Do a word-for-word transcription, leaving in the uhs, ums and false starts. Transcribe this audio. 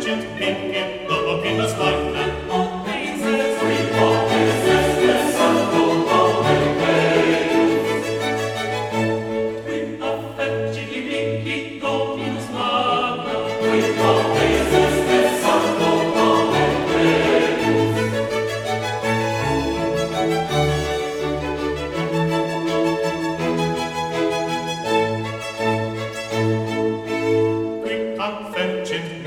affectit minget Dominus magna Omnises qui omnes est santo Dominus qui affectit minget Dominus magna qui omnes est santo Dominus qui affectit